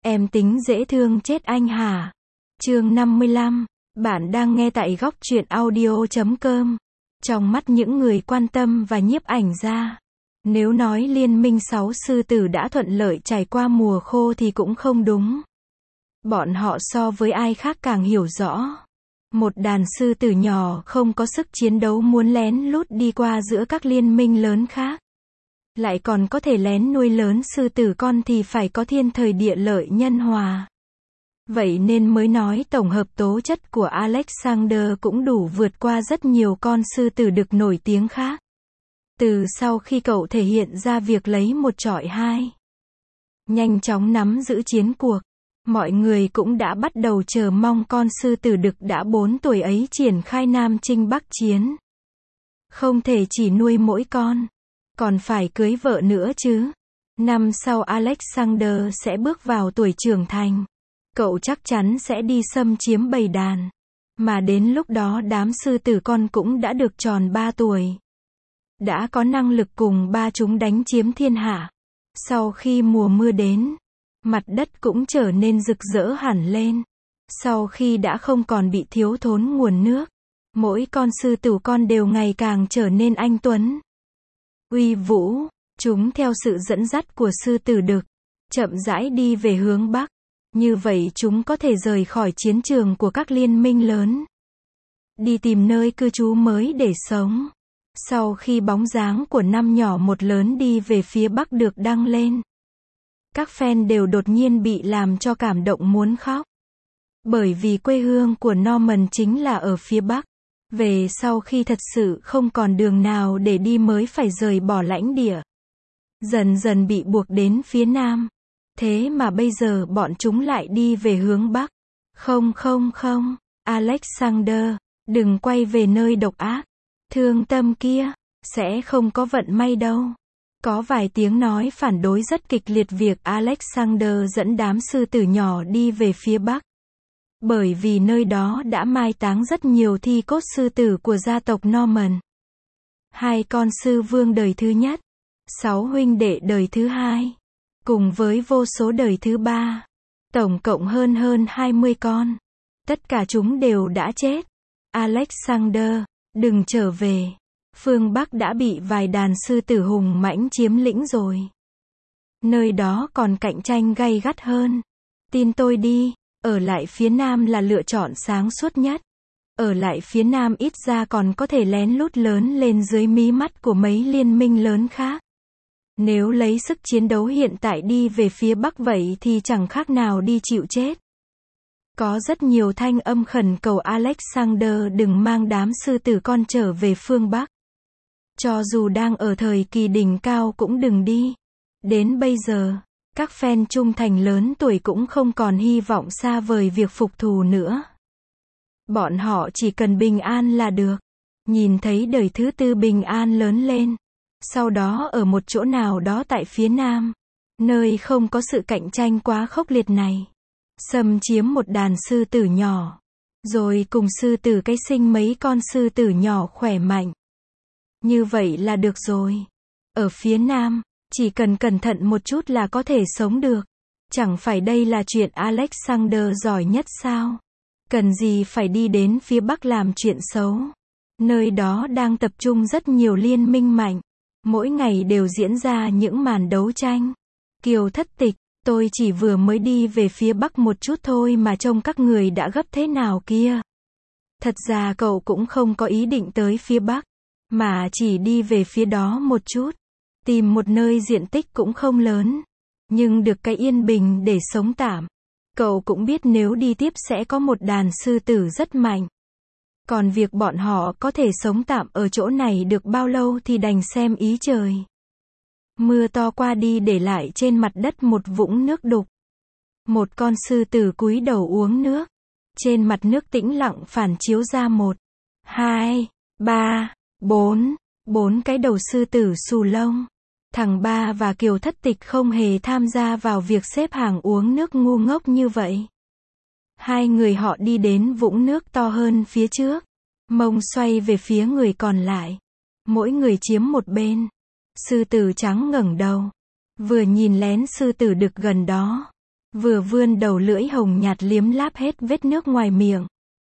Em tính dễ thương chết anh hả? Chương 55. Bạn đang nghe tại góc truyện audio.com. Trong mắt những người quan tâm và nhiếp ảnh gia, nếu nói Liên minh 6 sư tử đã thuận lợi trải qua mùa khô thì cũng không đúng. Bọn họ so với ai khác càng hiểu rõ. Một đàn sư tử nhỏ không có sức chiến đấu muốn lén lút đi qua giữa các liên minh lớn khác, lại còn có thể lén nuôi lớn sư tử con thì phải có thiên thời địa lợi nhân hòa. Vậy nên mới nói tổng hợp tố chất của Alexander cũng đủ vượt qua rất nhiều con sư tử đực nổi tiếng khác. Từ sau khi cậu thể hiện ra việc lấy một chọi hai, nhanh chóng nắm giữ chiến cuộc, mọi người cũng đã bắt đầu chờ mong con sư tử đực đã 4 tuổi ấy triển khai Nam chinh Bắc chiến. Không thể chỉ nuôi mỗi con, còn phải cưới vợ nữa chứ. Năm sau Alexander sẽ bước vào tuổi trưởng thành. Cậu chắc chắn sẽ đi xâm chiếm bầy đàn. Mà đến lúc đó đám sư tử con cũng đã được tròn 3 tuổi. Đã có năng lực cùng ba chúng đánh chiếm thiên hạ. Sau khi mùa mưa đến, mặt đất cũng trở nên rực rỡ hẳn lên. Sau khi đã không còn bị thiếu thốn nguồn nước, mỗi con sư tử con đều ngày càng trở nên anh tuấn, uy vũ. Chúng theo sự dẫn dắt của sư tử đực, chậm rãi đi về hướng Bắc. Như vậy chúng có thể rời khỏi chiến trường của các liên minh lớn, đi tìm nơi cư trú mới để sống. Sau khi bóng dáng của năm nhỏ một lớn đi về phía Bắc được đăng lên, các fan đều đột nhiên bị làm cho cảm động muốn khóc. Bởi vì quê hương của Norman chính là ở phía Bắc. Về sau khi thật sự không còn đường nào để đi mới phải rời bỏ lãnh địa, dần dần bị buộc đến phía Nam. Thế mà bây giờ bọn chúng lại đi về hướng Bắc. Không, Alexander, đừng quay về nơi độc ác, thương tâm kia, sẽ không có vận may đâu. Có vài tiếng nói phản đối rất kịch liệt việc Alexander dẫn đám sư tử nhỏ đi về phía Bắc. Bởi vì nơi đó đã mai táng rất nhiều thi cốt sư tử của gia tộc Norman. 2 con sư vương đời thứ nhất, 6 huynh đệ đời thứ hai, cùng với vô số đời thứ ba. Tổng cộng hơn 20 con. Tất cả chúng đều đã chết. Alexander, đừng trở về. Phương Bắc đã bị vài đàn sư tử hùng mãnh chiếm lĩnh rồi. Nơi đó còn cạnh tranh gay gắt hơn. Tin tôi đi, ở lại phía Nam là lựa chọn sáng suốt nhất. Ở lại phía Nam ít ra còn có thể lén lút lớn lên dưới mí mắt của mấy liên minh lớn khác. Nếu lấy sức chiến đấu hiện tại đi về phía Bắc vậy thì chẳng khác nào đi chịu chết. Có rất nhiều thanh âm khẩn cầu Alexander đừng mang đám sư tử con trở về phương Bắc. Cho dù đang ở thời kỳ đỉnh cao cũng đừng đi. Đến bây giờ, các fan trung thành lớn tuổi cũng không còn hy vọng xa vời việc phục thù nữa. Bọn họ chỉ cần bình an là được. Nhìn thấy đời thứ tư bình an lớn lên. Sau đó ở một chỗ nào đó tại phía Nam, nơi không có sự cạnh tranh quá khốc liệt này, xâm chiếm một đàn sư tử nhỏ, rồi cùng sư tử cái sinh mấy con sư tử nhỏ khỏe mạnh. Như vậy là được rồi. Ở phía Nam, chỉ cần cẩn thận một chút là có thể sống được. Chẳng phải đây là chuyện Alexander giỏi nhất sao? Cần gì phải đi đến phía Bắc làm chuyện xấu? Nơi đó đang tập trung rất nhiều liên minh mạnh. Mỗi ngày đều diễn ra những màn đấu tranh. Kiều Thất Tịch, tôi chỉ vừa mới đi về phía Bắc một chút thôi mà trông các người đã gấp thế nào kia. Thật ra cậu cũng không có ý định tới phía Bắc, mà chỉ đi về phía đó một chút. Tìm một nơi diện tích cũng không lớn, nhưng được cái yên bình để sống tạm. Cậu cũng biết nếu đi tiếp sẽ có một đàn sư tử rất mạnh. Còn việc bọn họ có thể sống tạm ở chỗ này được bao lâu thì đành xem ý trời. Mưa to qua đi để lại trên mặt đất một vũng nước đục. Một con sư tử cúi đầu uống nước. Trên mặt nước tĩnh lặng phản chiếu ra 1, 2, 3, 4 cái đầu sư tử xù lông. Thằng Ba và Kiều Thất Tịch không hề tham gia vào việc xếp hàng uống nước ngu ngốc như vậy. 2 người họ đi đến vũng nước to hơn phía trước, mông xoay về phía người còn lại. Mỗi người chiếm một bên. Sư tử trắng ngẩng đầu, vừa nhìn lén sư tử đực gần đó, vừa vươn đầu lưỡi hồng nhạt liếm láp hết vết nước ngoài miệng.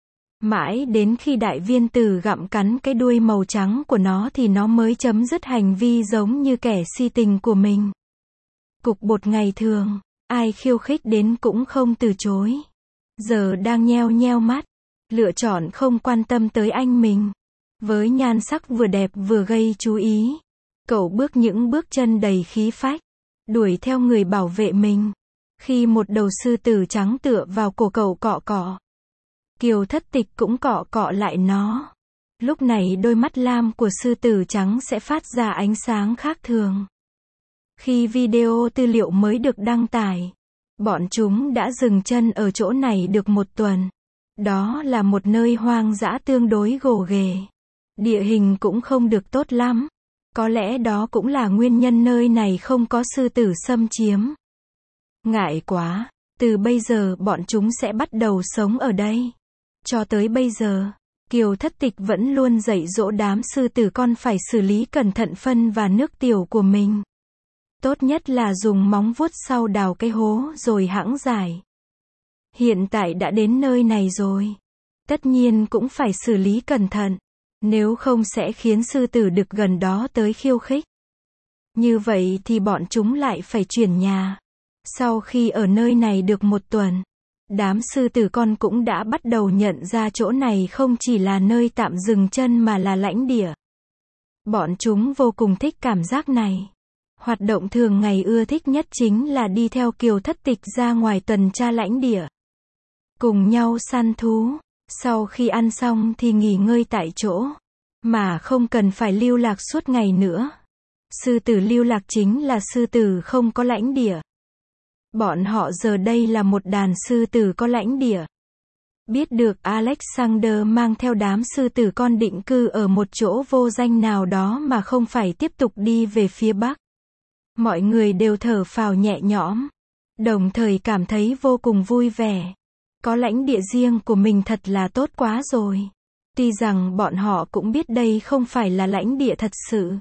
Mãi đến khi đại viên tử gặm cắn cái đuôi màu trắng của nó thì nó mới chấm dứt hành vi giống như kẻ si tình của mình. Cục bột ngày thường, ai khiêu khích đến cũng không từ chối. Giờ đang nheo nheo mắt, lựa chọn không quan tâm tới anh mình. Với nhan sắc vừa đẹp vừa gây chú ý, cậu bước những bước chân đầy khí phách, đuổi theo người bảo vệ mình. Khi một đầu sư tử trắng tựa vào cổ cậu cọ cọ, Kiều Thất Tịch cũng cọ cọ lại nó. Lúc này đôi mắt lam của sư tử trắng sẽ phát ra ánh sáng khác thường. Khi video tư liệu mới được đăng tải, bọn chúng đã dừng chân ở chỗ này được một tuần. Đó là một nơi hoang dã tương đối gồ ghề. Địa hình cũng không được tốt lắm. Có lẽ đó cũng là nguyên nhân nơi này không có sư tử xâm chiếm. Ngại quá, từ bây giờ bọn chúng sẽ bắt đầu sống ở đây. Cho tới bây giờ, Kiều Thất Tịch vẫn luôn dạy dỗ đám sư tử con phải xử lý cẩn thận phân và nước tiểu của mình. Tốt nhất là dùng móng vuốt sau đào cái hố rồi hãng giải. Hiện tại đã đến nơi này rồi. Tất nhiên cũng phải xử lý cẩn thận. Nếu không sẽ khiến sư tử đực gần đó tới khiêu khích. Như vậy thì bọn chúng lại phải chuyển nhà. Sau khi ở nơi này được một tuần, đám sư tử con cũng đã bắt đầu nhận ra chỗ này không chỉ là nơi tạm dừng chân mà là lãnh địa. Bọn chúng vô cùng thích cảm giác này. Hoạt động thường ngày ưa thích nhất chính là đi theo Kiều Thất Tịch ra ngoài tuần tra lãnh địa. Cùng nhau săn thú. Sau khi ăn xong thì nghỉ ngơi tại chỗ. Mà không cần phải lưu lạc suốt ngày nữa. Sư tử lưu lạc chính là sư tử không có lãnh địa. Bọn họ giờ đây là một đàn sư tử có lãnh địa. Biết được Alexander mang theo đám sư tử con định cư ở một chỗ vô danh nào đó mà không phải tiếp tục đi về phía Bắc. Mọi người đều thở phào nhẹ nhõm. Đồng thời cảm thấy vô cùng vui vẻ. Có lãnh địa riêng của mình thật là tốt quá rồi. Tuy rằng bọn họ cũng biết đây không phải là lãnh địa thật sự.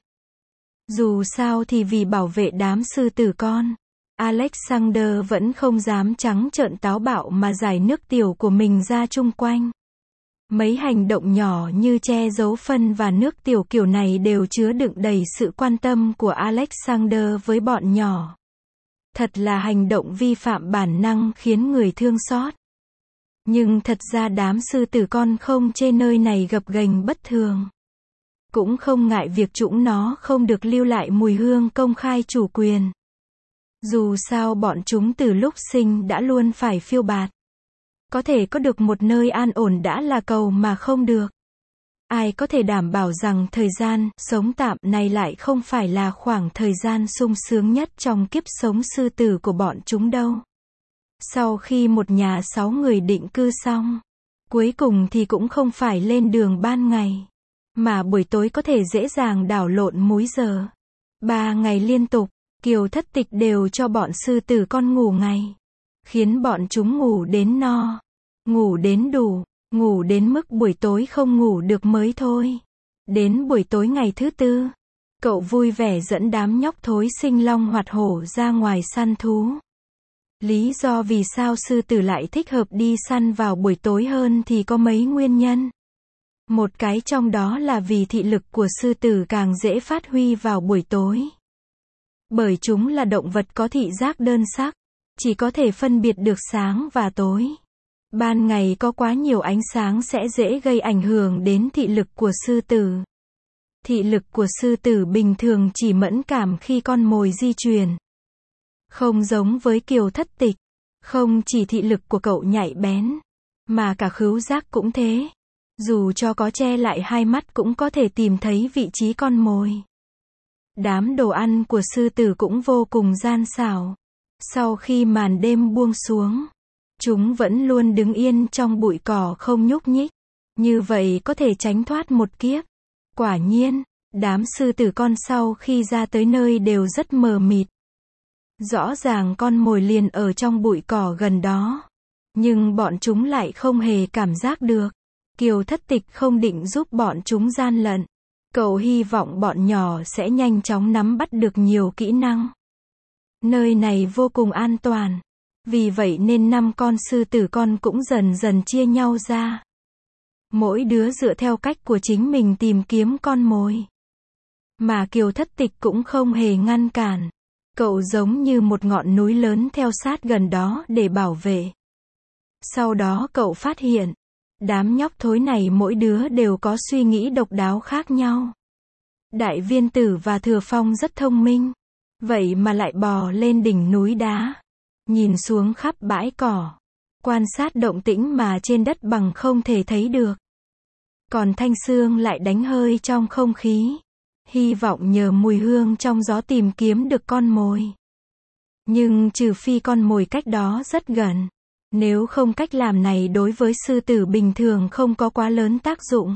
Dù sao thì vì bảo vệ đám sư tử con, Alexander vẫn không dám trắng trợn táo bạo mà giải nước tiểu của mình ra chung quanh. Mấy hành động nhỏ như che giấu phân và nước tiểu kiểu này đều chứa đựng đầy sự quan tâm của Alexander với bọn nhỏ. Thật là hành động vi phạm bản năng khiến người thương xót. Nhưng thật ra đám sư tử con không chê nơi này gập ghềnh bất thường. Cũng không ngại việc chúng nó không được lưu lại mùi hương công khai chủ quyền. Dù sao bọn chúng từ lúc sinh đã luôn phải phiêu bạt. Có thể có được một nơi an ổn đã là cầu mà không được. Ai có thể đảm bảo rằng thời gian sống tạm này lại không phải là khoảng thời gian sung sướng nhất trong kiếp sống sư tử của bọn chúng đâu. Sau khi một nhà 6 người định cư xong, cuối cùng thì cũng không phải lên đường ban ngày, mà buổi tối có thể dễ dàng đảo lộn múi giờ. 3 ngày liên tục, Kiều Thất Tịch đều cho bọn sư tử con ngủ ngày, khiến bọn chúng ngủ đến no, ngủ đến đủ, ngủ đến mức buổi tối không ngủ được mới thôi. Đến buổi tối ngày thứ tư, cậu vui vẻ dẫn đám nhóc thối sinh long hoạt hổ ra ngoài săn thú. Lý do vì sao sư tử lại thích hợp đi săn vào buổi tối hơn thì có mấy nguyên nhân. Một cái trong đó là vì thị lực của sư tử càng dễ phát huy vào buổi tối. Bởi chúng là động vật có thị giác đơn sắc, chỉ có thể phân biệt được sáng và tối. Ban ngày có quá nhiều ánh sáng sẽ dễ gây ảnh hưởng đến thị lực của sư tử. Thị lực của sư tử bình thường chỉ mẫn cảm khi con mồi di chuyển. Không giống với Kiều Thất Tịch, không chỉ thị lực của cậu nhạy bén, mà cả khứu giác cũng thế. Dù cho có che lại hai mắt cũng có thể tìm thấy vị trí con mồi. Đám đồ ăn của sư tử cũng vô cùng gian xảo. Sau khi màn đêm buông xuống, chúng vẫn luôn đứng yên trong bụi cỏ không nhúc nhích. Như vậy có thể tránh thoát một kiếp. Quả nhiên, đám sư tử con sau khi ra tới nơi đều rất mờ mịt. Rõ ràng con mồi liền ở trong bụi cỏ gần đó. Nhưng bọn chúng lại không hề cảm giác được. Kiều Thất Tịch không định giúp bọn chúng gian lận. Cậu hy vọng bọn nhỏ sẽ nhanh chóng nắm bắt được nhiều kỹ năng. Nơi này vô cùng an toàn. Vì vậy nên 5 con sư tử con cũng dần dần chia nhau ra. Mỗi đứa dựa theo cách của chính mình tìm kiếm con mồi. Mà Kiều Thất Tịch cũng không hề ngăn cản. Cậu giống như một ngọn núi lớn theo sát gần đó để bảo vệ. Sau đó cậu phát hiện, đám nhóc thối này mỗi đứa đều có suy nghĩ độc đáo khác nhau. Đại Viên Tử và Thừa Phong rất thông minh. Vậy mà lại bò lên đỉnh núi đá. Nhìn xuống khắp bãi cỏ. Quan sát động tĩnh mà trên đất bằng không thể thấy được. Còn Thanh Sương lại đánh hơi trong không khí. Hy vọng nhờ mùi hương trong gió tìm kiếm được con mồi. Nhưng trừ phi con mồi cách đó rất gần. Nếu không cách làm này đối với sư tử bình thường không có quá lớn tác dụng.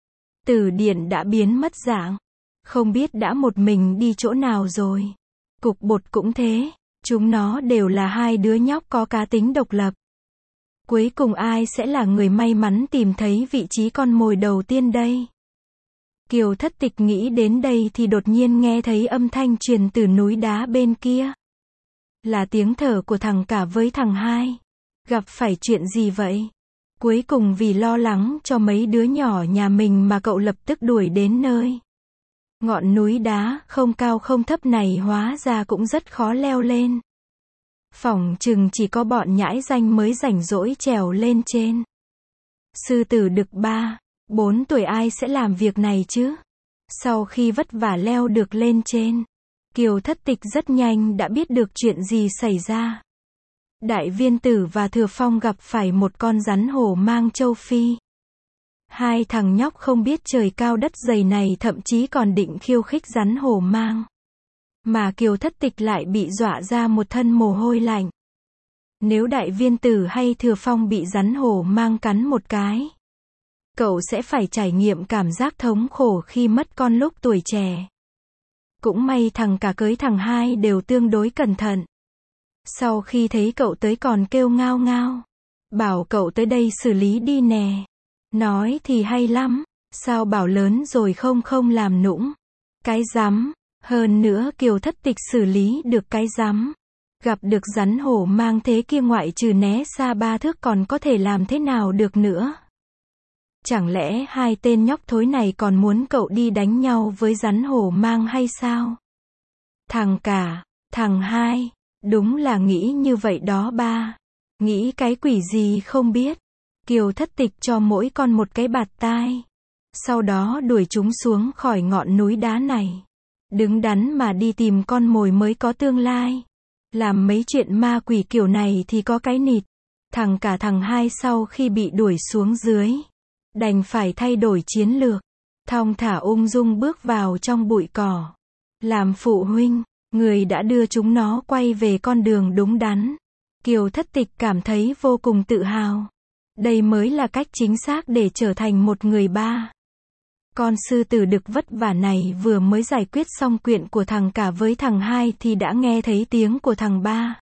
Tử Điện đã biến mất dạng. Không biết đã một mình đi chỗ nào rồi. Cục Bột cũng thế. Chúng nó đều là hai đứa nhóc có cá tính độc lập. Cuối cùng ai sẽ là người may mắn tìm thấy vị trí con mồi đầu tiên đây? Kiều Thất Tịch nghĩ đến đây thì đột nhiên nghe thấy âm thanh truyền từ núi đá bên kia. Là tiếng thở của thằng cả với thằng hai. Gặp phải chuyện gì vậy? Cuối cùng vì lo lắng cho mấy đứa nhỏ nhà mình mà cậu lập tức đuổi đến nơi. Ngọn núi đá không cao không thấp này hóa ra cũng rất khó leo lên. Phỏng chừng chỉ có bọn nhãi danh mới rảnh rỗi trèo lên trên. Sư tử đực 3, 4 tuổi ai sẽ làm việc này chứ? Sau khi vất vả leo được lên trên, Kiều Thất Tịch rất nhanh đã biết được chuyện gì xảy ra. Đại Viên Tử và Thừa Phong gặp phải một con rắn hổ mang châu Phi. Hai thằng nhóc không biết trời cao đất dày này thậm chí còn định khiêu khích rắn hổ mang. Mà Kiều Thất Tịch lại bị dọa ra một thân mồ hôi lạnh. Nếu Đại Viên Tử hay Thừa Phong bị rắn hổ mang cắn một cái, cậu sẽ phải trải nghiệm cảm giác thống khổ khi mất con lúc tuổi trẻ. Cũng may thằng cả cưới thằng hai đều tương đối cẩn thận. Sau khi thấy cậu tới còn kêu ngao ngao. Bảo cậu tới đây xử lý đi nè. Nói thì hay lắm. Sao bảo lớn rồi không làm nũng. Cái rắm. Hơn nữa Kiều Thất Tịch xử lý được cái rắm. Gặp được rắn hổ mang thế kia ngoại trừ né xa 3 thước còn có thể làm thế nào được nữa. Chẳng lẽ hai tên nhóc thối này còn muốn cậu đi đánh nhau với rắn hổ mang hay sao? Thằng cả, thằng hai, đúng là nghĩ như vậy đó ba. Nghĩ cái quỷ gì không biết. Kiều Thất Tịch cho mỗi con một cái bạt tai. Sau đó đuổi chúng xuống khỏi ngọn núi đá này. Đứng đắn mà đi tìm con mồi mới có tương lai. Làm mấy chuyện ma quỷ kiểu này thì có cái nịt. Thằng cả thằng hai sau khi bị đuổi xuống dưới, đành phải thay đổi chiến lược. Thong thả ung dung bước vào trong bụi cỏ. Làm phụ huynh, người đã đưa chúng nó quay về con đường đúng đắn. Kiều Thất Tịch cảm thấy vô cùng tự hào. Đây mới là cách chính xác để trở thành một người ba. Con sư tử đực vất vả này vừa mới giải quyết xong chuyện của thằng cả với thằng hai thì đã nghe thấy tiếng của thằng ba.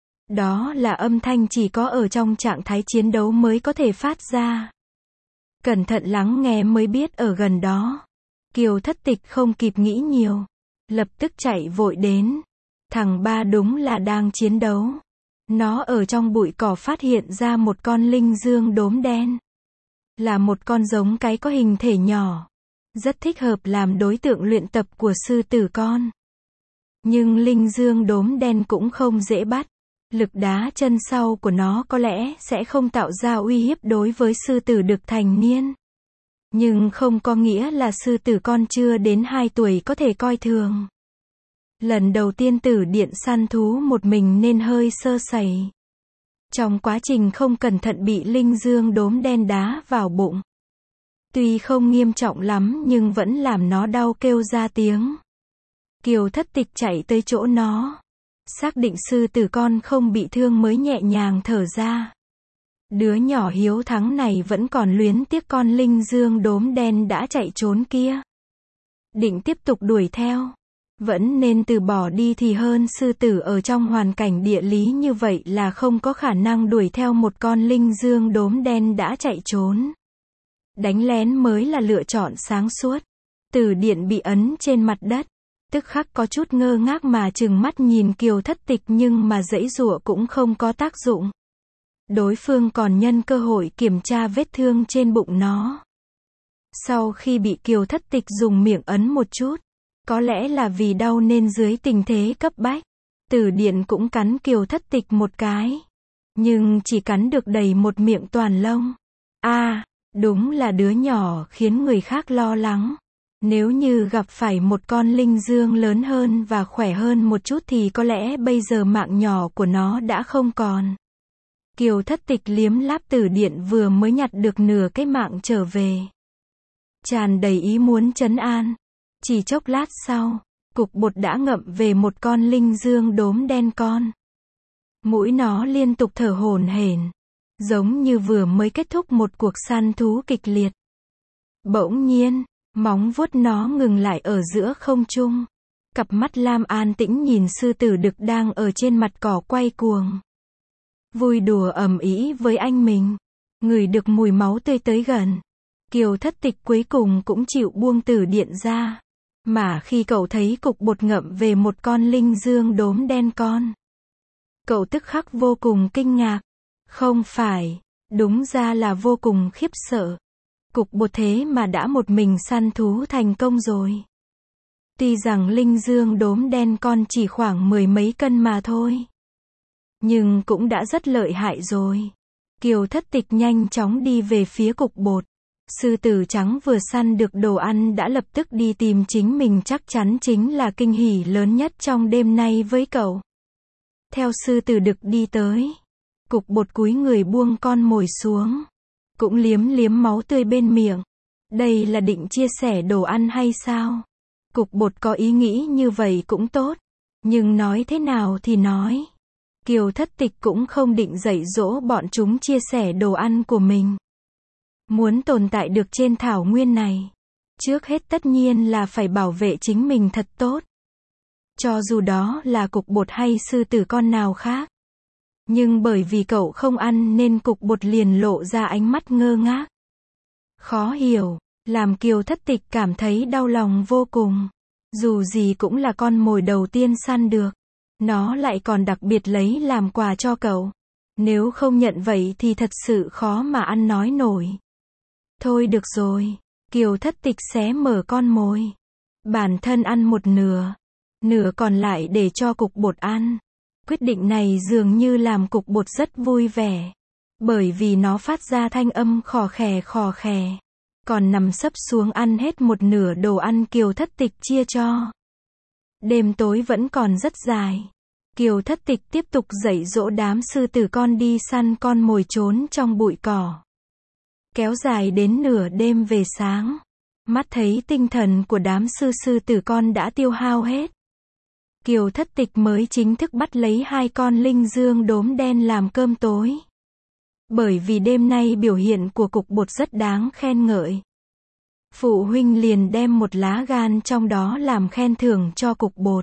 Đó là âm thanh chỉ có ở trong trạng thái chiến đấu mới có thể phát ra. Cẩn thận lắng nghe mới biết ở gần đó. Kiều Thất Tịch không kịp nghĩ nhiều. Lập tức chạy vội đến. Thằng ba đúng là đang chiến đấu. Nó ở trong bụi cỏ phát hiện ra một con linh dương đốm đen. Là một con giống cái có hình thể nhỏ. Rất thích hợp làm đối tượng luyện tập của sư tử con. Nhưng linh dương đốm đen cũng không dễ bắt. Lực đá chân sau của nó có lẽ sẽ không tạo ra uy hiếp đối với sư tử đực thành niên. Nhưng không có nghĩa là sư tử con chưa đến 2 tuổi có thể coi thường. Lần đầu tiên Tử Điện săn thú một mình nên hơi sơ sẩy. Trong quá trình không cẩn thận bị linh dương đốm đen đá vào bụng. Tuy không nghiêm trọng lắm nhưng vẫn làm nó đau kêu ra tiếng. Kiều Thất Tịch chạy tới chỗ nó. Xác định sư tử con không bị thương mới nhẹ nhàng thở ra. Đứa nhỏ hiếu thắng này vẫn còn luyến tiếc con linh dương đốm đen đã chạy trốn kia. Định tiếp tục đuổi theo. Vẫn nên từ bỏ đi thì hơn. Sư tử ở trong hoàn cảnh địa lý như vậy là không có khả năng đuổi theo một con linh dương đốm đen đã chạy trốn. Đánh lén mới là lựa chọn sáng suốt. Tử Điện bị ấn trên mặt đất. Tức khắc có chút ngơ ngác mà trừng mắt nhìn Kiều Thất Tịch nhưng mà giãy giụa cũng không có tác dụng. Đối phương còn nhân cơ hội kiểm tra vết thương trên bụng nó. Sau khi bị Kiều Thất Tịch dùng miệng ấn một chút, có lẽ là vì đau nên dưới tình thế cấp bách, Tử Điện cũng cắn Kiều Thất Tịch một cái. Nhưng chỉ cắn được đầy một miệng toàn lông. Đúng là đứa nhỏ khiến người khác lo lắng. Nếu như gặp phải một con linh dương lớn hơn và khỏe hơn một chút thì có lẽ bây giờ mạng nhỏ của nó đã không còn. Kiều Thất Tịch liếm láp Tử Điện vừa mới nhặt được nửa cái mạng trở về. Tràn đầy ý muốn trấn an. Chỉ chốc lát sau, cục bột đã ngậm về một con linh dương đốm đen con. Mũi nó liên tục thở hổn hển, giống như vừa mới kết thúc một cuộc săn thú kịch liệt. Bỗng nhiên, móng vuốt nó ngừng lại ở giữa không trung. Cặp mắt lam an tĩnh nhìn sư tử đực đang ở trên mặt cỏ quay cuồng. Vui đùa ầm ĩ với anh mình. Ngửi được mùi máu tươi tới gần. Kiều Thất Tịch cuối cùng cũng chịu buông Tử Điện ra. Mà khi cậu thấy cục bột ngậm về một con linh dương đốm đen con, cậu tức khắc vô cùng kinh ngạc. Không phải, đúng ra là vô cùng khiếp sợ. Cục bột thế mà đã một mình săn thú thành công rồi. Tuy rằng linh dương đốm đen con chỉ khoảng 10 mấy cân mà thôi, nhưng cũng đã rất lợi hại rồi. Kiều Thất Tịch nhanh chóng đi về phía cục bột. Sư tử trắng vừa săn được đồ ăn đã lập tức đi tìm chính mình, chắc chắn chính là kinh hỉ lớn nhất trong đêm nay với cậu. Theo sư tử đực đi tới, cục bột cúi người buông con mồi xuống, cũng liếm liếm máu tươi bên miệng. Đây là định chia sẻ đồ ăn hay sao? Cục bột có ý nghĩ như vậy cũng tốt, nhưng nói thế nào thì nói, Kiều Thất Tịch cũng không định dạy dỗ bọn chúng chia sẻ đồ ăn của mình. Muốn tồn tại được trên thảo nguyên này, trước hết tất nhiên là phải bảo vệ chính mình thật tốt. Cho dù đó là cục bột hay sư tử con nào khác. Nhưng bởi vì cậu không ăn nên cục bột liền lộ ra ánh mắt ngơ ngác. Khó hiểu, làm Kiều Thất Tịch cảm thấy đau lòng vô cùng. Dù gì cũng là con mồi đầu tiên săn được. Nó lại còn đặc biệt lấy làm quà cho cậu. Nếu không nhận vậy thì thật sự khó mà ăn nói nổi. Thôi được rồi, Kiều Thất Tịch xé mở con mồi. Bản thân ăn một nửa, nửa còn lại để cho cục bột ăn. Quyết định này dường như làm cục bột rất vui vẻ. Bởi vì nó phát ra thanh âm khò khè. Còn nằm sấp xuống ăn hết một nửa đồ ăn Kiều Thất Tịch chia cho. Đêm tối vẫn còn rất dài. Kiều Thất Tịch tiếp tục dạy dỗ đám sư tử con đi săn con mồi trốn trong bụi cỏ. Kéo dài đến nửa đêm về sáng. Mắt thấy tinh thần của đám sư tử con đã tiêu hao hết. Kiều Thất Tịch mới chính thức bắt lấy 2 con linh dương đốm đen làm cơm tối. Bởi vì đêm nay biểu hiện của cục bột rất đáng khen ngợi. Phụ huynh liền đem một lá gan trong đó làm khen thưởng cho cục bột.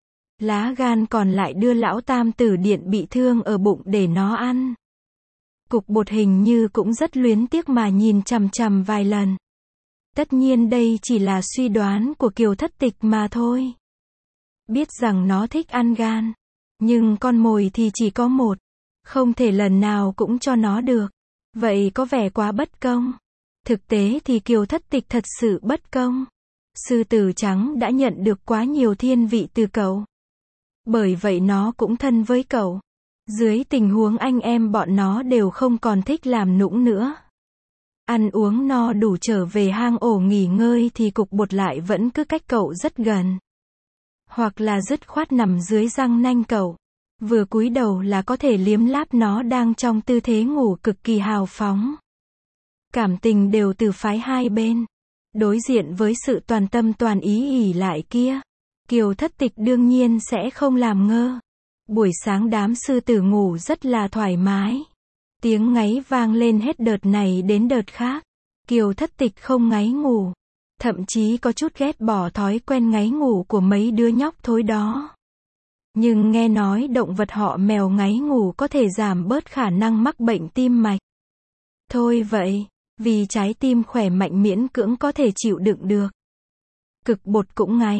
Lá gan còn lại đưa lão tam Tử Điện bị thương ở bụng để nó ăn. Cục bột hình như cũng rất luyến tiếc mà nhìn chằm chằm vài lần. Tất nhiên đây chỉ là suy đoán của Kiều Thất Tịch mà thôi. Biết rằng nó thích ăn gan, nhưng con mồi thì chỉ có một, không thể lần nào cũng cho nó được. Vậy có vẻ quá bất công. Thực tế thì Kiều Thất Tịch thật sự bất công. Sư tử trắng đã nhận được quá nhiều thiên vị từ cậu. Bởi vậy nó cũng thân với cậu. Dưới tình huống anh em bọn nó đều không còn thích làm nũng nữa. Ăn uống no đủ trở về hang ổ nghỉ ngơi thì cục bột lại vẫn cứ cách cậu rất gần. Hoặc là dứt khoát nằm dưới răng nanh cậu. Vừa cúi đầu là có thể liếm láp nó đang trong tư thế ngủ cực kỳ hào phóng. Cảm tình đều từ phái hai bên. Đối diện với sự toàn tâm toàn ý ỷ lại kia, Kiều Thất Tịch đương nhiên sẽ không làm ngơ. Buổi sáng đám sư tử ngủ rất là thoải mái. Tiếng ngáy vang lên hết đợt này đến đợt khác. Kiều Thất Tịch không ngáy ngủ. Thậm chí có chút ghét bỏ thói quen ngáy ngủ của mấy đứa nhóc thối đó. Nhưng nghe nói động vật họ mèo ngáy ngủ có thể giảm bớt khả năng mắc bệnh tim mạch. Thôi vậy, vì trái tim khỏe mạnh miễn cưỡng có thể chịu đựng được. Cực bột cũng ngáy.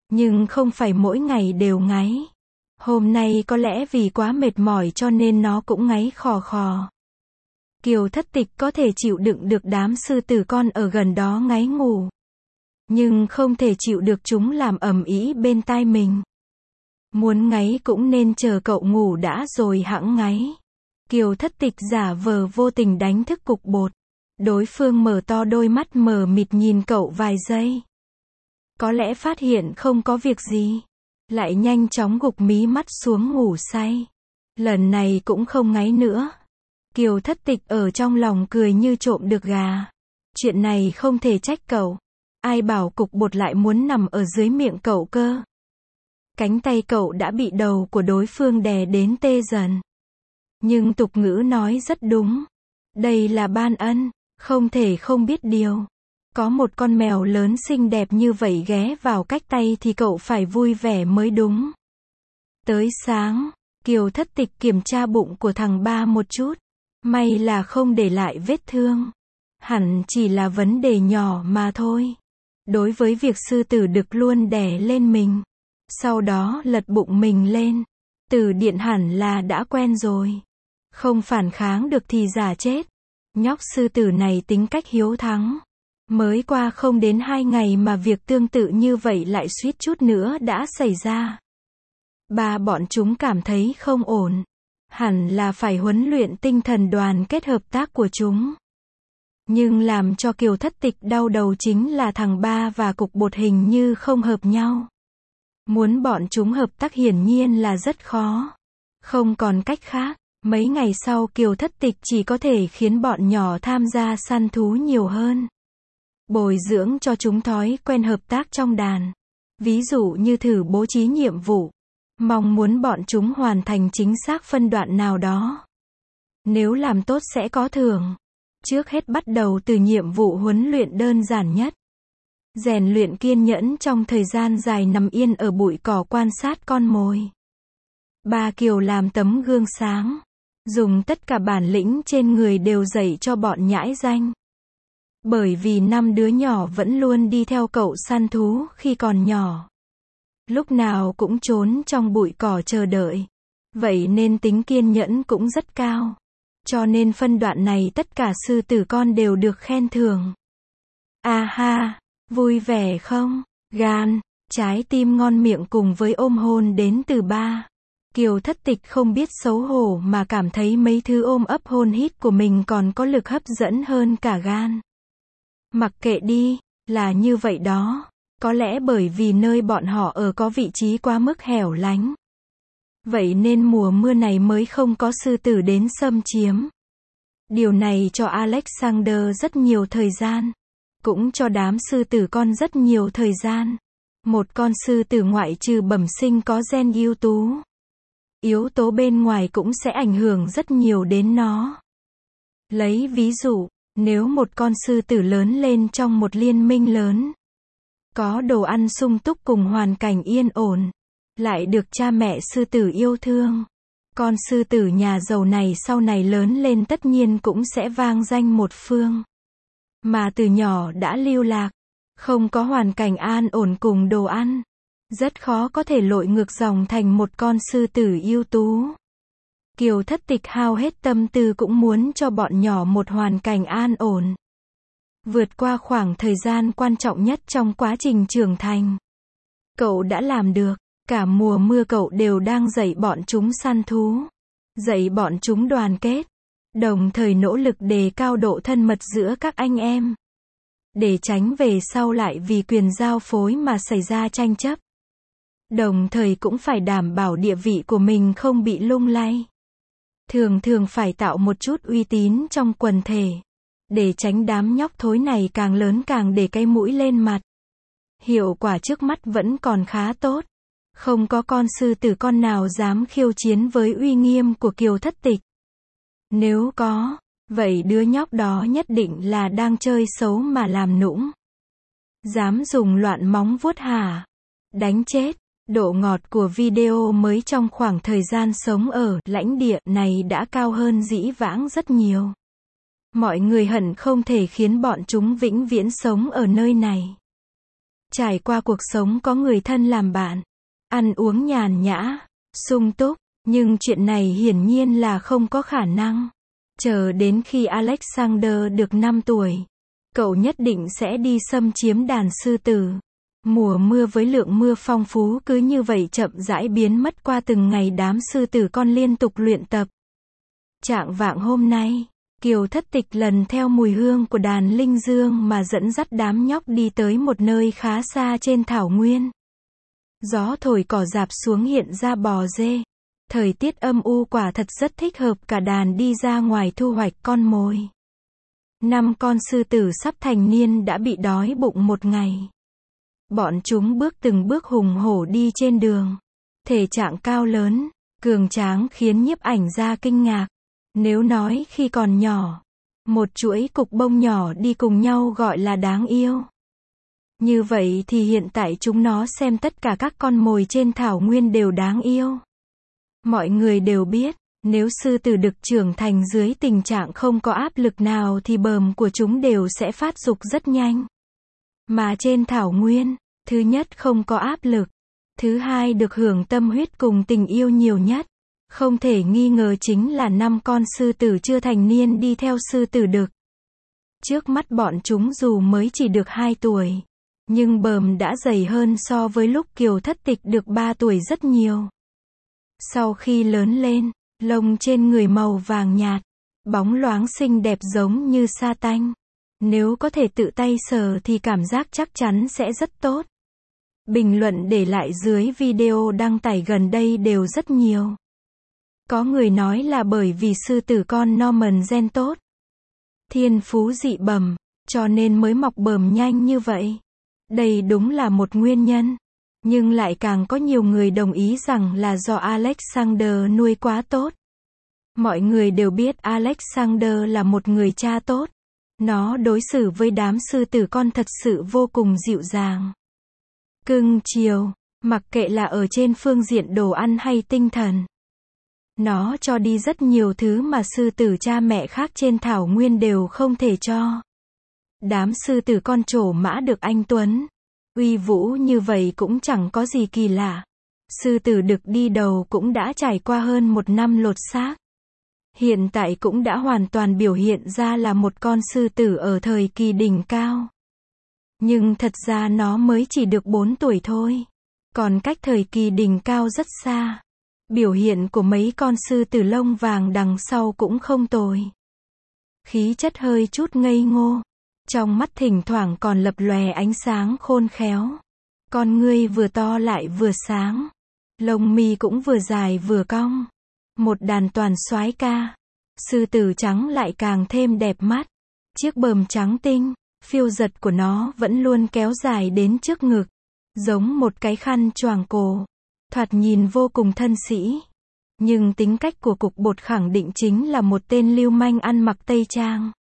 Nhưng không phải mỗi ngày đều ngáy. Hôm nay có lẽ vì quá mệt mỏi cho nên nó cũng ngáy khò khò. Kiều Thất Tịch có thể chịu đựng được đám sư tử con ở gần đó ngáy ngủ. Nhưng không thể chịu được chúng làm ầm ĩ bên tai mình. Muốn ngáy cũng nên chờ cậu ngủ đã rồi hẵng ngáy. Kiều Thất Tịch giả vờ vô tình đánh thức Cục Bột. Đối phương mở to đôi mắt mờ mịt nhìn cậu vài giây. Có lẽ phát hiện không có việc gì. Lại nhanh chóng gục mí mắt xuống ngủ say. Lần này cũng không ngáy nữa. Kiều Thất Tịch ở trong lòng cười như trộm được gà. Chuyện này không thể trách cậu. Ai bảo Cục Bột lại muốn nằm ở dưới miệng cậu cơ. Cánh tay cậu đã bị đầu của đối phương đè đến tê dần. Nhưng tục ngữ nói rất đúng. Đây là ban ân, không thể không biết điều. Có một con mèo lớn xinh đẹp như vậy ghé vào cách tay thì cậu phải vui vẻ mới đúng. Tới sáng, Kiều Thất Tịch kiểm tra bụng của thằng ba một chút. May là không để lại vết thương. Hẳn chỉ là vấn đề nhỏ mà thôi. Đối với việc sư tử đực luôn đè lên mình, sau đó lật bụng mình lên, Từ Điện hẳn là đã quen rồi. Không phản kháng được thì giả chết. Nhóc sư tử này tính cách hiếu thắng. Mới qua không đến 2 ngày mà việc tương tự như vậy lại suýt chút nữa đã xảy ra. Bọn chúng cảm thấy không ổn. Hẳn là phải huấn luyện tinh thần đoàn kết hợp tác của chúng. Nhưng làm cho Kiều Thất Tịch đau đầu chính là thằng Ba và Cục Bột hình như không hợp nhau. Muốn bọn chúng hợp tác hiển nhiên là rất khó. Không còn cách khác. Mấy ngày sau Kiều Thất Tịch chỉ có thể khiến bọn nhỏ tham gia săn thú nhiều hơn. Bồi dưỡng cho chúng thói quen hợp tác trong đàn. Ví dụ như thử bố trí nhiệm vụ. Mong muốn bọn chúng hoàn thành chính xác phân đoạn nào đó. Nếu làm tốt sẽ có thưởng. Trước hết bắt đầu từ nhiệm vụ huấn luyện đơn giản nhất. Rèn luyện kiên nhẫn trong thời gian dài nằm yên ở bụi cỏ quan sát con mồi. Ba Kiều làm tấm gương sáng. Dùng tất cả bản lĩnh trên người đều dạy cho bọn nhãi danh. Bởi vì 5 đứa nhỏ vẫn luôn đi theo cậu săn thú khi còn nhỏ. Lúc nào cũng trốn trong bụi cỏ chờ đợi. Vậy nên tính kiên nhẫn cũng rất cao. Cho nên phân đoạn này tất cả sư tử con đều được khen thưởng. Ha, vui vẻ không? Gan, trái tim ngon miệng cùng với ôm hôn đến từ ba. Kiều Thất Tịch không biết xấu hổ mà cảm thấy mấy thứ ôm ấp hôn hít của mình còn có lực hấp dẫn hơn cả gan. Mặc kệ đi, là như vậy đó. Có lẽ bởi vì nơi bọn họ ở có vị trí quá mức hẻo lánh. Vậy nên mùa mưa này mới không có sư tử đến xâm chiếm. Điều này cho Alexander rất nhiều thời gian. Cũng cho đám sư tử con rất nhiều thời gian. Một con sư tử ngoại trừ bẩm sinh có gen ưu tú. Yếu tố bên ngoài cũng sẽ ảnh hưởng rất nhiều đến nó. Lấy ví dụ, nếu một con sư tử lớn lên trong một liên minh lớn, có đồ ăn sung túc cùng hoàn cảnh yên ổn, lại được cha mẹ sư tử yêu thương, con sư tử nhà giàu này sau này lớn lên tất nhiên cũng sẽ vang danh một phương. Mà từ nhỏ đã lưu lạc, không có hoàn cảnh an ổn cùng đồ ăn, rất khó có thể lội ngược dòng thành một con sư tử ưu tú. Kiều Thất Tịch hao hết tâm tư cũng muốn cho bọn nhỏ một hoàn cảnh an ổn. Vượt qua khoảng thời gian quan trọng nhất trong quá trình trưởng thành. Cậu đã làm được, cả mùa mưa cậu đều đang dạy bọn chúng săn thú. Dạy bọn chúng đoàn kết. Đồng thời nỗ lực đề cao độ thân mật giữa các anh em. Để tránh về sau lại vì quyền giao phối mà xảy ra tranh chấp. Đồng thời cũng phải đảm bảo địa vị của mình không bị lung lay. Thường phải tạo một chút uy tín trong quần thể. Để tránh đám nhóc thối này càng lớn càng để cái mũi lên mặt. Hiệu quả trước mắt vẫn còn khá tốt. Không có con sư tử con nào dám khiêu chiến với uy nghiêm của Kiều Thất Tịch. Nếu có, vậy đứa nhóc đó nhất định là đang chơi xấu mà làm nũng. Dám dùng loạn móng vuốt hả? Đánh chết. Độ ngọt của video mới trong khoảng thời gian sống ở lãnh địa này đã cao hơn dĩ vãng rất nhiều. Mọi người hận không thể khiến bọn chúng vĩnh viễn sống ở nơi này. trải qua cuộc sống có người thân làm bạn, ăn uống nhàn nhã, sung túc, nhưng chuyện này hiển nhiên là không có khả năng. Chờ đến khi Alexander được 5 tuổi, cậu nhất định sẽ đi xâm chiếm đàn sư tử. Mùa mưa với lượng mưa phong phú cứ như vậy chậm rãi biến mất qua từng ngày, đám sư tử con liên tục luyện tập. Chạng vạng hôm nay, Kiều Thất Tịch lần theo mùi hương của đàn linh dương mà dẫn dắt đám nhóc đi tới một nơi khá xa trên thảo nguyên. Gió thổi cỏ rạp xuống hiện ra bò dê. Thời tiết âm u quả thật rất thích hợp cả đàn đi ra ngoài thu hoạch con mồi. 5 con sư tử sắp thành niên đã bị đói bụng một ngày. Bọn chúng từng bước hùng hổ đi trên đường. Thể trạng cao lớn, cường tráng khiến nhiếp ảnh gia kinh ngạc. Nếu nói khi còn nhỏ, một chuỗi cục bông nhỏ đi cùng nhau gọi là đáng yêu. Như vậy thì hiện tại chúng nó xem tất cả các con mồi trên thảo nguyên đều đáng yêu. Mọi người đều biết, nếu sư tử đực trưởng thành dưới tình trạng không có áp lực nào thì bờm của chúng đều sẽ phát dục rất nhanh. Mà trên thảo nguyên, thứ nhất không có áp lực, thứ hai được hưởng tâm huyết cùng tình yêu nhiều nhất. Không thể nghi ngờ chính là 5 con sư tử chưa thành niên đi theo sư tử đực. Trước mắt bọn chúng dù mới chỉ được 2 tuổi, nhưng bờm đã dày hơn so với lúc Kiều Thất Tịch được 3 tuổi rất nhiều. Sau khi lớn lên, lông trên người màu vàng nhạt, bóng loáng xinh đẹp giống như sa tanh. Nếu có thể tự tay sờ thì cảm giác chắc chắn sẽ rất tốt. Bình luận để lại dưới video đăng tải gần đây đều rất nhiều. Có người nói là bởi vì sư tử con Norman gen tốt, thiên phú dị bẩm, cho nên mới mọc bờm nhanh như vậy. Đây đúng là một nguyên nhân. Nhưng lại càng có nhiều người đồng ý rằng là do Alexander nuôi quá tốt. Mọi người đều biết Alexander là một người cha tốt. Nó đối xử với đám sư tử con thật sự vô cùng dịu dàng, cưng chiều, mặc kệ là ở trên phương diện đồ ăn hay tinh thần. Nó cho đi rất nhiều thứ mà sư tử cha mẹ khác trên thảo nguyên đều không thể cho. Đám sư tử con trổ mã được anh tuấn, uy vũ như vậy cũng chẳng có gì kỳ lạ. Sư tử đực đi đầu cũng đã trải qua hơn 1 năm lột xác. Hiện tại cũng đã hoàn toàn biểu hiện ra là một con sư tử ở thời kỳ đỉnh cao. Nhưng thật ra nó mới chỉ được 4 tuổi thôi. Còn cách thời kỳ đỉnh cao rất xa. Biểu hiện của mấy con sư tử lông vàng đằng sau cũng không tồi. Khí chất hơi chút ngây ngô. Trong mắt thỉnh thoảng còn lập lòe ánh sáng khôn khéo. Con ngươi vừa to lại vừa sáng. Lông mi cũng vừa dài vừa cong. Một đàn toàn soái ca. Sư tử trắng lại càng thêm đẹp mắt. Chiếc bờm trắng tinh, phiêu giật của nó vẫn luôn kéo dài đến trước ngực. Giống một cái khăn choàng cổ. Thoạt nhìn vô cùng thân sĩ. Nhưng tính cách của cục bột khẳng định chính là một tên lưu manh ăn mặc tây trang.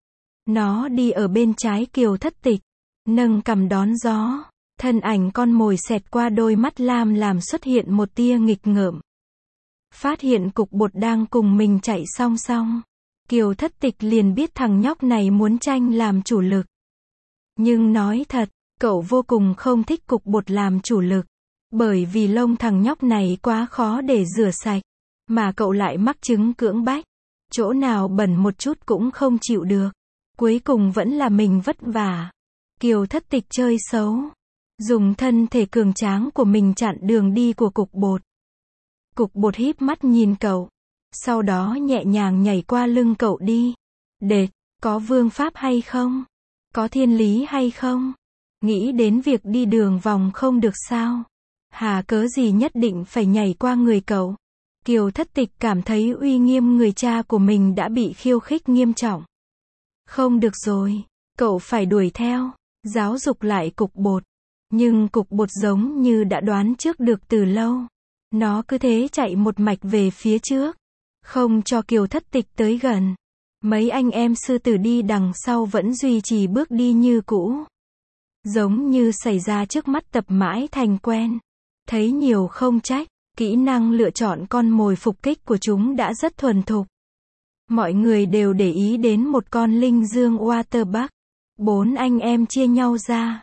Nó đi ở bên trái Kiều Thất Tịch, nâng cằm đón gió. Thân ảnh con mồi xẹt qua đôi mắt lam làm xuất hiện một tia nghịch ngợm. Phát hiện cục bột đang cùng mình chạy song song. Kiều Thất Tịch liền biết thằng nhóc này muốn tranh làm chủ lực. Nhưng nói thật, cậu vô cùng không thích cục bột làm chủ lực. Bởi vì lông thằng nhóc này quá khó để rửa sạch. Mà cậu lại mắc chứng cưỡng bách. Chỗ nào bẩn một chút cũng không chịu được. Cuối cùng vẫn là mình vất vả. Kiều Thất Tịch chơi xấu. Dùng thân thể cường tráng của mình chặn đường đi của cục bột. Cục bột híp mắt nhìn cậu. Sau đó nhẹ nhàng nhảy qua lưng cậu đi. Đệt, có vương pháp hay không? Có thiên lý hay không? Nghĩ đến việc đi đường vòng không được sao? Hà cớ gì nhất định phải nhảy qua người cậu? Kiều Thất Tịch cảm thấy uy nghiêm người cha của mình đã bị khiêu khích nghiêm trọng. Không được rồi, cậu phải đuổi theo, giáo dục lại cục bột. Nhưng cục bột giống như đã đoán trước được từ lâu. Nó cứ thế chạy một mạch về phía trước, không cho Kiều Thất Tịch tới gần. Mấy anh em sư tử đi đằng sau vẫn duy trì bước đi như cũ. Giống như xảy ra trước mắt tập mãi thành quen. Thấy nhiều không trách, kỹ năng lựa chọn con mồi phục kích của chúng đã rất thuần thục. Mọi người đều để ý đến một con linh dương Waterbuck. 4 anh em chia nhau ra.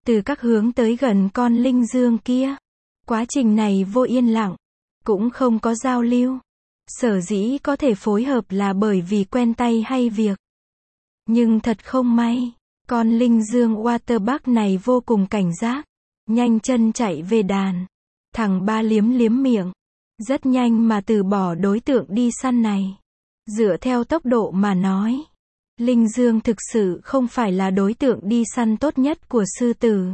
từ các hướng tới gần con linh dương kia. Quá trình này vô yên lặng, cũng không có giao lưu. Sở dĩ có thể phối hợp là bởi vì quen tay hay việc. Nhưng thật không may, con linh dương Waterbuck này vô cùng cảnh giác, nhanh chân chạy về đàn. Thằng ba liếm liếm miệng, rất nhanh mà từ bỏ đối tượng đi săn này. Dựa theo tốc độ mà nói, linh dương thực sự không phải là đối tượng đi săn tốt nhất của sư tử.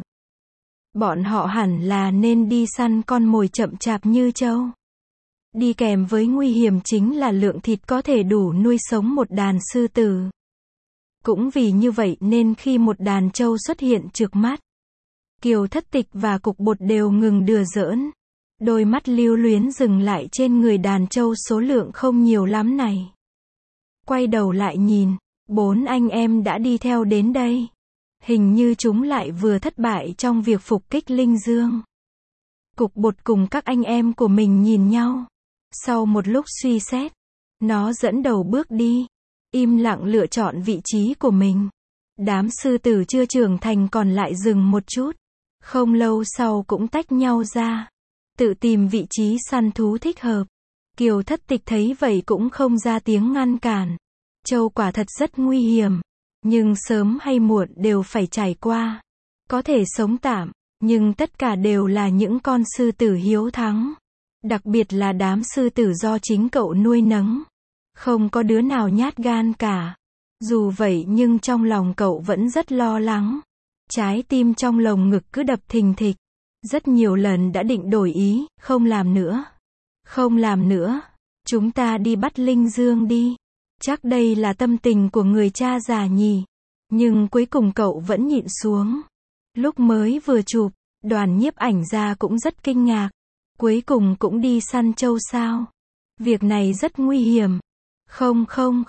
Bọn họ hẳn là nên đi săn con mồi chậm chạp như trâu. Đi kèm với nguy hiểm chính là lượng thịt có thể đủ nuôi sống một đàn sư tử. Cũng vì như vậy nên khi một đàn trâu xuất hiện trước mắt, Kiều Thất Tịch và Cục Bột đều ngừng đùa giỡn. Đôi mắt lưu luyến dừng lại trên người đàn trâu số lượng không nhiều lắm này. Quay đầu lại nhìn, 4 anh em đã đi theo đến đây. Hình như chúng lại vừa thất bại trong việc phục kích linh dương. Cục Bột cùng các anh em của mình nhìn nhau. Sau một lúc suy xét, nó dẫn đầu bước đi, im lặng lựa chọn vị trí của mình. Đám sư tử chưa trưởng thành còn lại dừng một chút. Không lâu sau cũng tách nhau ra, tự tìm vị trí săn thú thích hợp. Kiều Thất Tịch thấy vậy cũng không ra tiếng ngăn cản. Trâu quả thật rất nguy hiểm, nhưng sớm hay muộn đều phải trải qua. Có thể sống tạm, nhưng tất cả đều là những con sư tử hiếu thắng. Đặc biệt là đám sư tử do chính cậu nuôi nấng. Không có đứa nào nhát gan cả. Dù vậy nhưng trong lòng cậu vẫn rất lo lắng. Trái tim trong lồng ngực cứ đập thình thịch. Rất nhiều lần đã định đổi ý, không làm nữa. Không làm nữa. Chúng ta đi bắt linh dương đi. Chắc đây là tâm tình của người cha già nhỉ. Nhưng cuối cùng cậu vẫn nhịn xuống. Lúc mới vừa chụp, đoàn nhiếp ảnh gia cũng rất kinh ngạc. Cuối cùng cũng đi săn trâu sao? Việc này rất nguy hiểm. Không.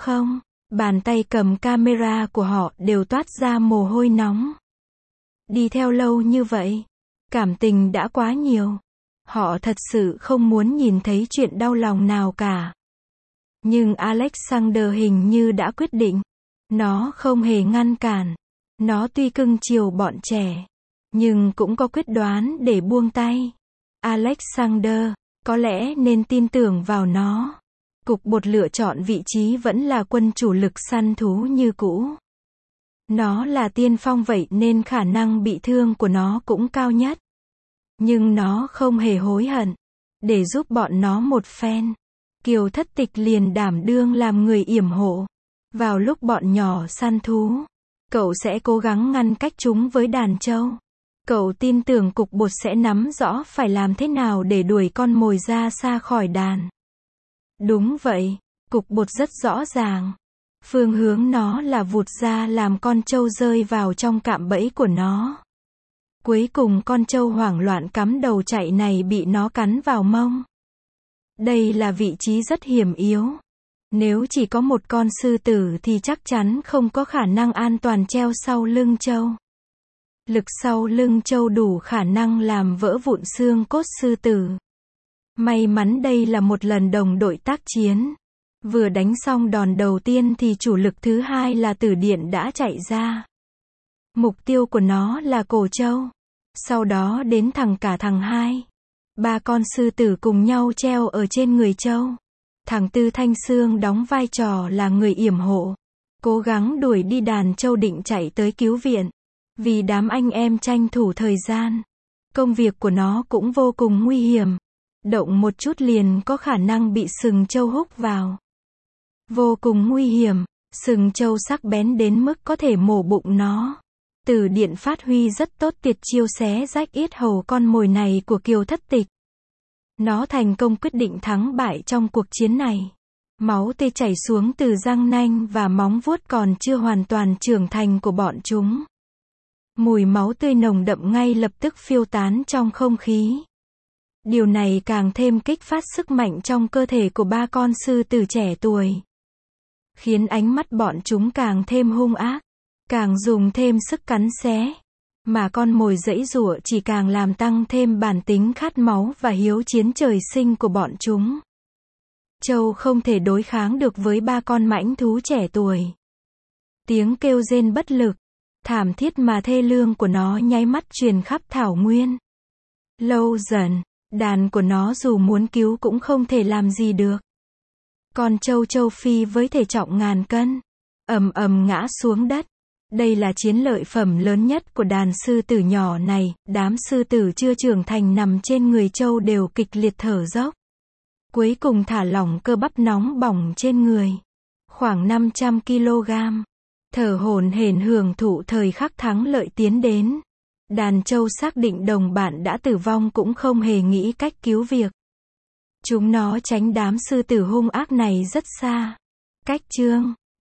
Bàn tay cầm camera của họ đều toát ra mồ hôi nóng. Đi theo lâu như vậy, cảm tình đã quá nhiều. Họ thật sự không muốn nhìn thấy chuyện đau lòng nào cả. Nhưng Alexander hình như đã quyết định. Nó không hề ngăn cản. Nó tuy cưng chiều bọn trẻ, nhưng cũng có quyết đoán để buông tay. Alexander, có lẽ nên tin tưởng vào nó. Cục Bột lựa chọn vị trí vẫn là quân chủ lực săn thú như cũ. Nó là tiên phong vậy nên khả năng bị thương của nó cũng cao nhất. Nhưng nó không hề hối hận. Để giúp bọn nó một phen, Kiều Thất Tịch liền đảm đương làm người yểm hộ. Vào lúc bọn nhỏ săn thú, cậu sẽ cố gắng ngăn cách chúng với đàn trâu. Cậu tin tưởng Cục Bột sẽ nắm rõ phải làm thế nào để đuổi con mồi ra xa khỏi đàn. Đúng vậy, Cục Bột rất rõ ràng. Phương hướng nó là vụt ra làm con trâu rơi vào trong cạm bẫy của nó. Cuối cùng con trâu hoảng loạn cắm đầu chạy này bị nó cắn vào mông. Đây là vị trí rất hiểm yếu. Nếu chỉ có một con sư tử thì chắc chắn không có khả năng an toàn treo sau lưng trâu. Lực sau lưng trâu đủ khả năng làm vỡ vụn xương cốt sư tử. May mắn đây là một lần đồng đội tác chiến. Vừa đánh xong đòn đầu tiên thì chủ lực thứ hai là tử điện đã chạy ra. Mục tiêu của nó là cổ trâu. Sau đó đến cả thằng hai. 3 con sư tử cùng nhau treo ở trên người trâu. Thằng Tư Thanh Xương đóng vai trò là người yểm hộ. Cố gắng đuổi đi đàn trâu định chạy tới cứu viện. Vì đám anh em tranh thủ thời gian. Công việc của nó cũng vô cùng nguy hiểm. Động một chút liền có khả năng bị sừng trâu húc vào. Vô cùng nguy hiểm, sừng trâu sắc bén đến mức có thể mổ bụng nó. Tử điện phát huy rất tốt tuyệt chiêu xé rách yết hầu con mồi này của Kiều Thất Tịch. Nó thành công quyết định thắng bại trong cuộc chiến này. Máu tươi chảy xuống từ răng nanh và móng vuốt còn chưa hoàn toàn trưởng thành của bọn chúng. Mùi máu tươi nồng đậm ngay lập tức phiêu tán trong không khí. Điều này càng thêm kích phát sức mạnh trong cơ thể của 3 con sư tử trẻ tuổi. Khiến ánh mắt bọn chúng càng thêm hung ác, càng dùng thêm sức cắn xé. Mà con mồi giãy giụa chỉ càng làm tăng thêm bản tính khát máu và hiếu chiến trời sinh của bọn chúng. Trâu không thể đối kháng được với 3 con mãnh thú trẻ tuổi. Tiếng kêu rên bất lực, Thảm thiết mà thê lương của nó nháy mắt truyền khắp thảo nguyên. Lâu dần, đàn của nó dù muốn cứu cũng không thể làm gì được. Con trâu châu Phi với thể trọng ngàn cân, ầm ầm ngã xuống đất. Đây là chiến lợi phẩm lớn nhất của đàn sư tử nhỏ này, đám sư tử chưa trưởng thành nằm trên người trâu đều kịch liệt thở dốc. Cuối cùng thả lỏng cơ bắp nóng bỏng trên người. Khoảng 500 kg. Thở hổn hển hưởng thụ thời khắc thắng lợi tiến đến. Đàn trâu xác định đồng bạn đã tử vong cũng không hề nghĩ cách cứu việc. Chúng nó tránh đám sư tử hung ác này rất xa. Cách chương